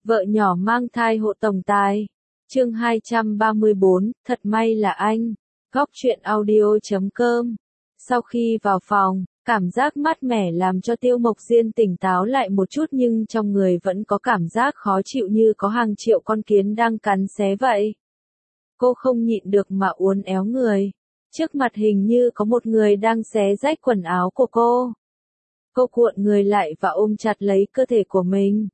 Vợ nhỏ mang thai hộ tổng tài. Chương 234, thật may là anh. Góc truyện audio.com. Sau khi vào phòng, cảm giác mát mẻ làm cho Tiêu Mộc Diên tỉnh táo lại một chút, nhưng trong người vẫn có cảm giác khó chịu như có hàng triệu con kiến đang cắn xé vậy. Cô không nhịn được mà uốn éo người. Trước mặt hình như có một người đang xé rách quần áo của cô. Cô cuộn người lại và ôm chặt lấy cơ thể của mình.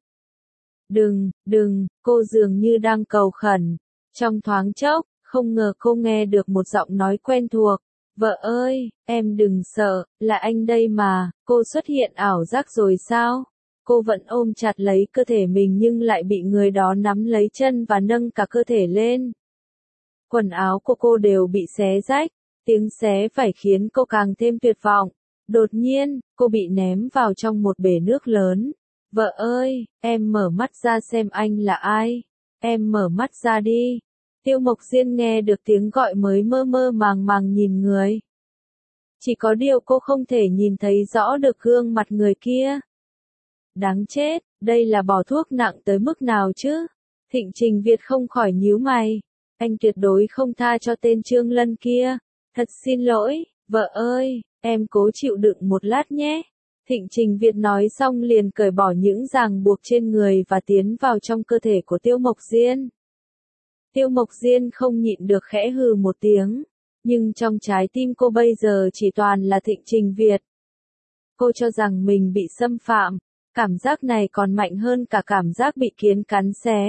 Đừng, cô dường như đang cầu khẩn. Trong thoáng chốc, không ngờ cô nghe được một giọng nói quen thuộc. Vợ ơi, em đừng sợ, là anh đây mà. Cô xuất hiện ảo giác rồi sao? Cô vẫn ôm chặt lấy cơ thể mình nhưng lại bị người đó nắm lấy chân và nâng cả cơ thể lên. Quần áo của cô đều bị xé rách, tiếng xé vải khiến cô càng thêm tuyệt vọng. Đột nhiên, cô bị ném vào trong một bể nước lớn. Vợ ơi, em mở mắt ra xem anh là ai. Em mở mắt ra đi. Tiêu Mộc Diên nghe được tiếng gọi mới mơ mơ màng màng nhìn người. Chỉ có điều cô không thể nhìn thấy rõ được gương mặt người kia. Đáng chết, đây là bỏ thuốc nặng tới mức nào chứ? Thịnh Trình Việt không khỏi nhíu mày. Anh tuyệt đối không tha cho tên Trương Lân kia. Thật xin lỗi, vợ ơi, em cố chịu đựng một lát nhé. Thịnh Trình Việt nói xong liền cởi bỏ những ràng buộc trên người và tiến vào trong cơ thể của Tiêu Mộc Diên. Tiêu Mộc Diên không nhịn được khẽ hừ một tiếng, nhưng trong trái tim cô bây giờ chỉ toàn là Thịnh Trình Việt. Cô cho rằng mình bị xâm phạm, cảm giác này còn mạnh hơn cả cảm giác bị kiến cắn xé.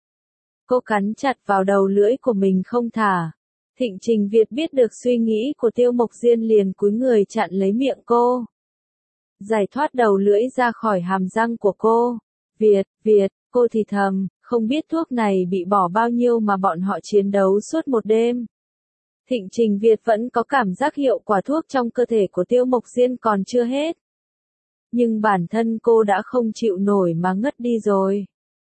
Cô cắn chặt vào đầu lưỡi của mình không thả. Thịnh Trình Việt biết được suy nghĩ của Tiêu Mộc Diên liền cúi người chặn lấy miệng cô. Giải thoát đầu lưỡi ra khỏi hàm răng của cô. Việt, cô thì thầm, không biết thuốc này bị bỏ bao nhiêu mà bọn họ chiến đấu suốt một đêm. Thịnh Trình Việt vẫn có cảm giác hiệu quả thuốc trong cơ thể của Tiêu Mộc Diên còn chưa hết. Nhưng bản thân cô đã không chịu nổi mà ngất đi rồi.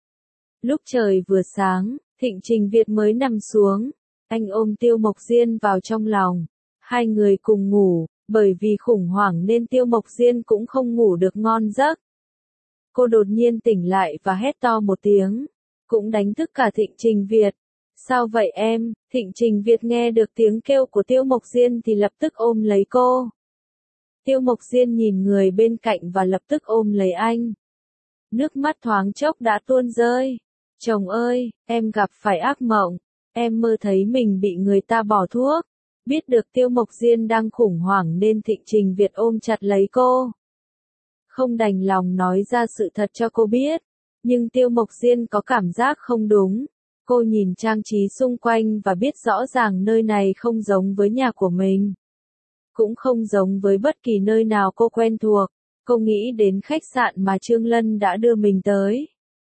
Lúc trời vừa sáng, Thịnh Trình Việt mới nằm xuống. Anh ôm Tiêu Mộc Diên vào trong lòng. Hai người cùng ngủ, bởi vì khủng hoảng nên Tiêu Mộc Diên cũng không ngủ được ngon giấc. Cô đột nhiên tỉnh lại và hét to một tiếng, cũng đánh thức cả Thịnh Trình Việt. Sao vậy em? Thịnh Trình Việt nghe được tiếng kêu của Tiêu Mộc Diên thì lập tức ôm lấy cô. Tiêu Mộc Diên nhìn người bên cạnh và lập tức ôm lấy anh. Nước mắt thoáng chốc đã tuôn rơi. Chồng ơi, em gặp phải ác mộng. Em mơ thấy mình bị người ta bỏ thuốc. Biết được Tiêu Mộc Diên đang khủng hoảng nên Thịnh Trình Việt ôm chặt lấy cô. Không đành lòng nói ra sự thật cho cô biết. Nhưng Tiêu Mộc Diên có cảm giác không đúng. Cô nhìn trang trí xung quanh và biết rõ ràng nơi này không giống với nhà của mình. Cũng không giống với bất kỳ nơi nào cô quen thuộc. Cô nghĩ đến khách sạn mà Trương Lân đã đưa mình tới.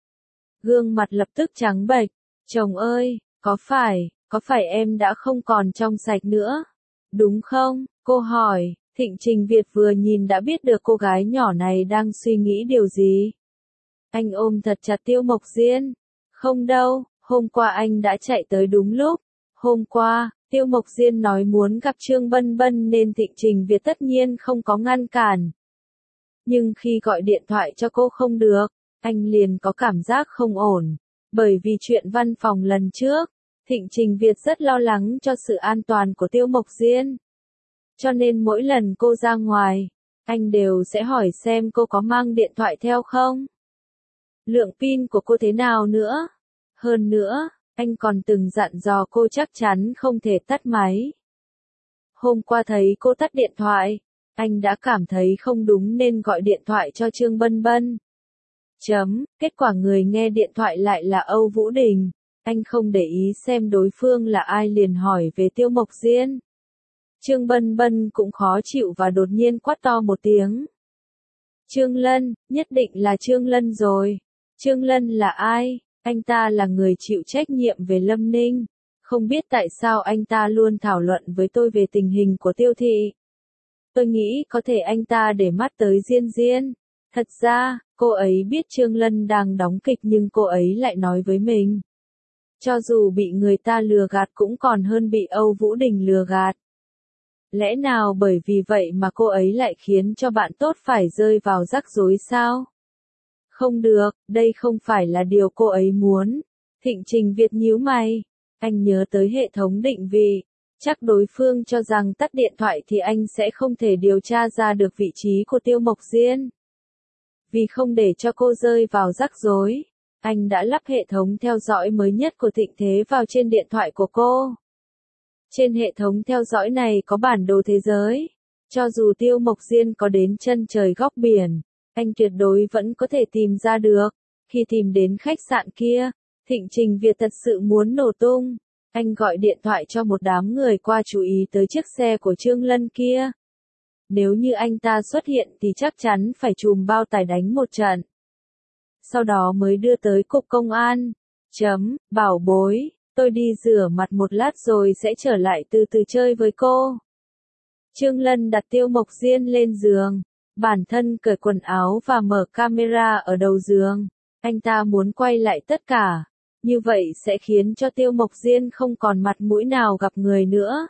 Gương mặt lập tức trắng bệch. Chồng ơi, có phải em đã không còn trong sạch nữa? Đúng không? Cô hỏi. Thịnh Trình Việt vừa nhìn đã biết được cô gái nhỏ này đang suy nghĩ điều gì. Anh ôm thật chặt Tiêu Mộc Diên. Không đâu, hôm qua anh đã chạy tới đúng lúc. Hôm qua, Tiêu Mộc Diên nói muốn gặp Trương Bân Bân nên Thịnh Trình Việt tất nhiên không có ngăn cản. Nhưng khi gọi điện thoại cho cô không được, anh liền có cảm giác không ổn. Bởi vì chuyện văn phòng lần trước, Thịnh Trình Việt rất lo lắng cho sự an toàn của Tiêu Mộc Diên. Cho nên mỗi lần cô ra ngoài, anh đều sẽ hỏi xem cô có mang điện thoại theo không. Lượng pin của cô thế nào nữa. Hơn nữa, anh còn từng dặn dò cô chắc chắn không thể tắt máy. Hôm qua thấy cô tắt điện thoại, anh đã cảm thấy không đúng nên gọi điện thoại cho Trương Bân Bân. Kết quả người nghe điện thoại lại là Âu Vũ Đình. Anh không để ý xem đối phương là ai liền hỏi về Tiêu Mộc Diên. Trương Bân Bân cũng khó chịu và đột nhiên quát to một tiếng. Trương Lân, nhất định là Trương Lân rồi. Trương Lân là ai? Anh ta là người chịu trách nhiệm về Lâm Ninh. Không biết tại sao anh ta luôn thảo luận với tôi về tình hình của Tiêu thị. Tôi nghĩ có thể anh ta để mắt tới Diên Diên. Thật ra, cô ấy biết Trương Lân đang đóng kịch nhưng cô ấy lại nói với mình. Cho dù bị người ta lừa gạt cũng còn hơn bị Âu Vũ Đình lừa gạt. Lẽ nào bởi vì vậy mà cô ấy lại khiến cho bạn tốt phải rơi vào rắc rối sao? Không được, đây không phải là điều cô ấy muốn. Thịnh Trình Việt nhíu mày. Anh nhớ tới hệ thống định vị. Chắc đối phương cho rằng tắt điện thoại thì anh sẽ không thể điều tra ra được vị trí của Tiêu Mộc Diên. Vì không để cho cô rơi vào rắc rối, anh đã lắp hệ thống theo dõi mới nhất của Thịnh Thế vào trên điện thoại của cô. Trên hệ thống theo dõi này có bản đồ thế giới. Cho dù Tiêu Mộc Diên có đến chân trời góc biển, anh tuyệt đối vẫn có thể tìm ra được. Khi tìm đến khách sạn kia, Thịnh Trình Việt thật sự muốn nổ tung. Anh gọi điện thoại cho một đám người qua chú ý tới chiếc xe của Trương Lân kia. Nếu như anh ta xuất hiện thì chắc chắn phải trùm bao tải đánh một trận. Sau đó mới đưa tới cục công an. Bảo bối, tôi đi rửa mặt một lát rồi sẽ trở lại từ từ chơi với cô. Trương Lân đặt Tiêu Mộc Diên lên giường. Bản thân cởi quần áo và mở camera ở đầu giường. Anh ta muốn quay lại tất cả. Như vậy sẽ khiến cho Tiêu Mộc Diên không còn mặt mũi nào gặp người nữa.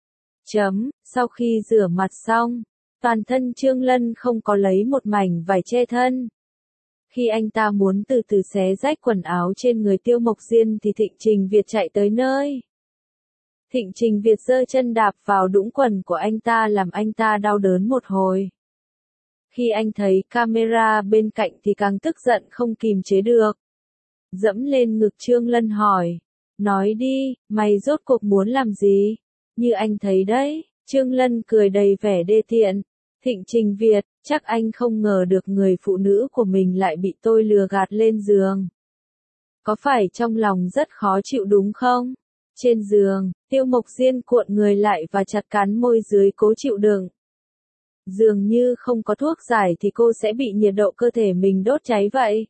Sau khi rửa mặt xong, toàn thân Trương Lân không có lấy một mảnh vải che thân. Khi anh ta muốn từ từ xé rách quần áo trên người Tiêu Mộc Diên thì Thịnh Trình Việt chạy tới nơi. Thịnh Trình Việt giơ chân đạp vào đũng quần của anh ta làm anh ta đau đớn một hồi. Khi anh thấy camera bên cạnh thì càng tức giận không kìm chế được. Dẫm lên ngực Trương Lân hỏi. Nói đi, mày rốt cuộc muốn làm gì? Như anh thấy đấy, Trương Lân cười đầy vẻ đê tiện. Thịnh Trình Việt, chắc anh không ngờ được người phụ nữ của mình lại bị tôi lừa gạt lên giường. Có phải trong lòng rất khó chịu đúng không? Trên giường, Tiêu Mộc Diên cuộn người lại và chặt cắn môi dưới cố chịu đựng. Dường như không có thuốc giải thì cô sẽ bị nhiệt độ cơ thể mình đốt cháy vậy.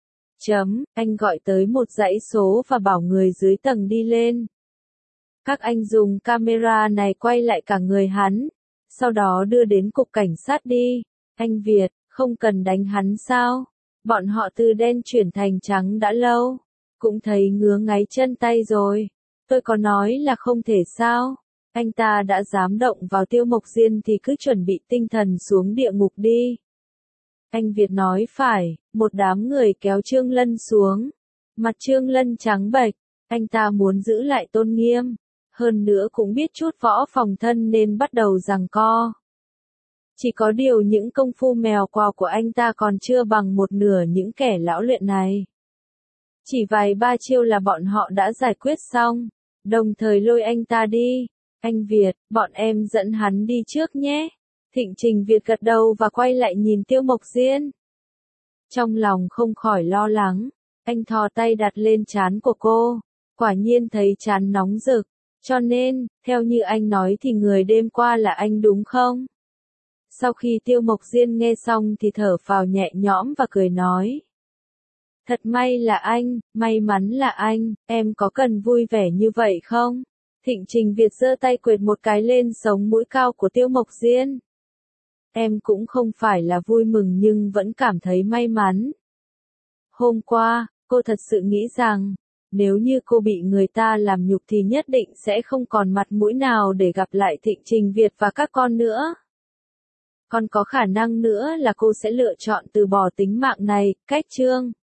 Anh gọi tới một dãy số và bảo người dưới tầng đi lên. Các anh dùng camera này quay lại cả người hắn. Sau đó đưa đến cục cảnh sát đi. Anh Việt, không cần đánh hắn sao? Bọn họ từ đen chuyển thành trắng đã lâu. Cũng thấy ngứa ngáy chân tay rồi. Tôi có nói là không thể sao? Anh ta đã dám động vào Tiêu Mộc Diên thì cứ chuẩn bị tinh thần xuống địa ngục đi. Anh Việt nói phải, một đám người kéo Trương Lân xuống. Mặt Trương Lân trắng bệch, anh ta muốn giữ lại tôn nghiêm. Hơn nữa cũng biết chút võ phòng thân nên bắt đầu giằng co. Chỉ có điều những công phu mèo quào của anh ta còn chưa bằng một nửa những kẻ lão luyện này. Chỉ vài ba chiêu là bọn họ đã giải quyết xong, đồng thời lôi anh ta đi. Anh Việt, bọn em dẫn hắn đi trước nhé. Thịnh Trình Việt gật đầu và quay lại nhìn Tiêu Mộc Diên. Trong lòng không khỏi lo lắng, anh thò tay đặt lên trán của cô. Quả nhiên thấy trán nóng rực. Cho nên, theo như anh nói thì người đêm qua là anh đúng không? Sau khi Tiêu Mộc Diên nghe xong thì thở phào nhẹ nhõm và cười nói. Thật may là anh, may mắn là anh, em có cần vui vẻ như vậy không? Thịnh Trình Việt giơ tay quệt một cái lên sống mũi cao của Tiêu Mộc Diên. Em cũng không phải là vui mừng nhưng vẫn cảm thấy may mắn. Hôm qua, cô thật sự nghĩ rằng, nếu như cô bị người ta làm nhục thì nhất định sẽ không còn mặt mũi nào để gặp lại Thịnh Trình Việt và các con nữa. Còn có khả năng nữa là cô sẽ lựa chọn từ bỏ tính mạng này, cách chương.